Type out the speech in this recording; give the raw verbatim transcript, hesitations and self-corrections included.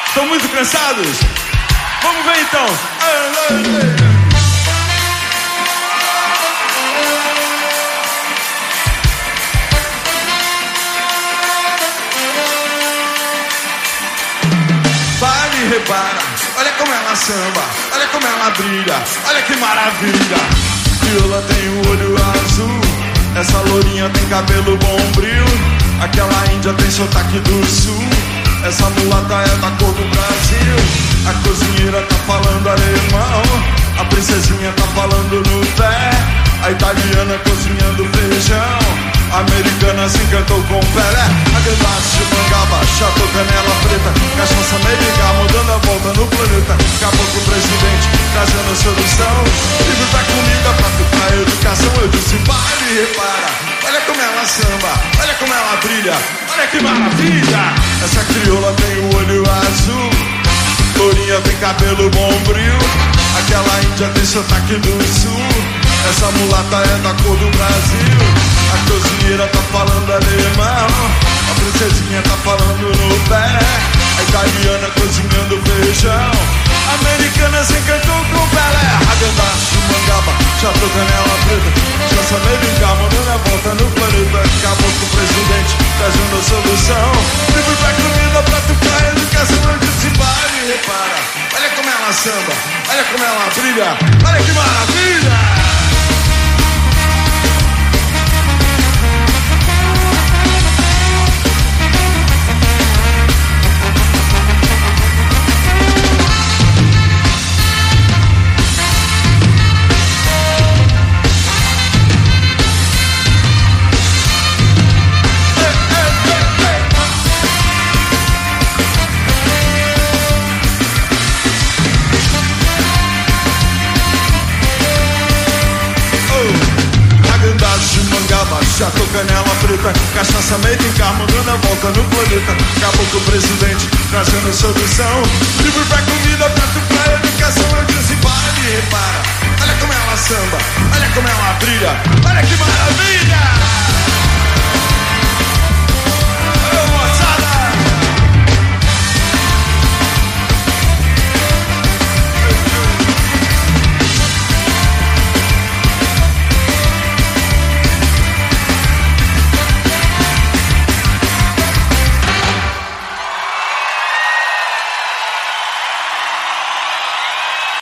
Estão muito cansados? Vamos ver então. Para e repara, olha como ela samba, olha como ela brilha, olha que maravilha. Crioula tem o olho azul, essa lourinha tem cabelo bombril, aquela índia tem sotaque do sul, essa mulata é da cor do Brasil. A cozinheira tá falando alemão, a princesinha tá falando no pé, a italiana cozinhando feijão, a americana se encantou com Pelé. A Gandache, Mangaba, Chato, Canela Preta, cachaça americana dando a volta no planeta. Acabou com o presidente, trazendo a solução. Livro pra comida, prato pra educação. Eu disse, para e repara, olha como ela samba, olha como ela brilha, olha que maravilha. Essa crioula tem o olho azul, lourinha tem cabelo bombril, aquela índia tem sotaque do sul, essa mulata é da cor do Brasil. A cozinheira tá falando alemão, a princesinha tá falando no pé, a italiana cozinhando feijão, a americana se encantou com Pelé. Häagen-Dazs, Mangaba, Chato, Canela Preta, cachaça americana dando a volta no planeta. Acabou com o presidente, trazendo a solução. Livro pra comida, prato pra educação. Eu disse, para e repara, olha como ela samba, olha como ela brilha, olha que maravilha. Chato, canela preta, cachaça americana dando a volta no planeta. Acabou com o presidente, trazendo solução. Livro pra comida, prato pra educação. Eu disse, para e repara, olha como ela samba, olha como ela brilha, olha que maravilha.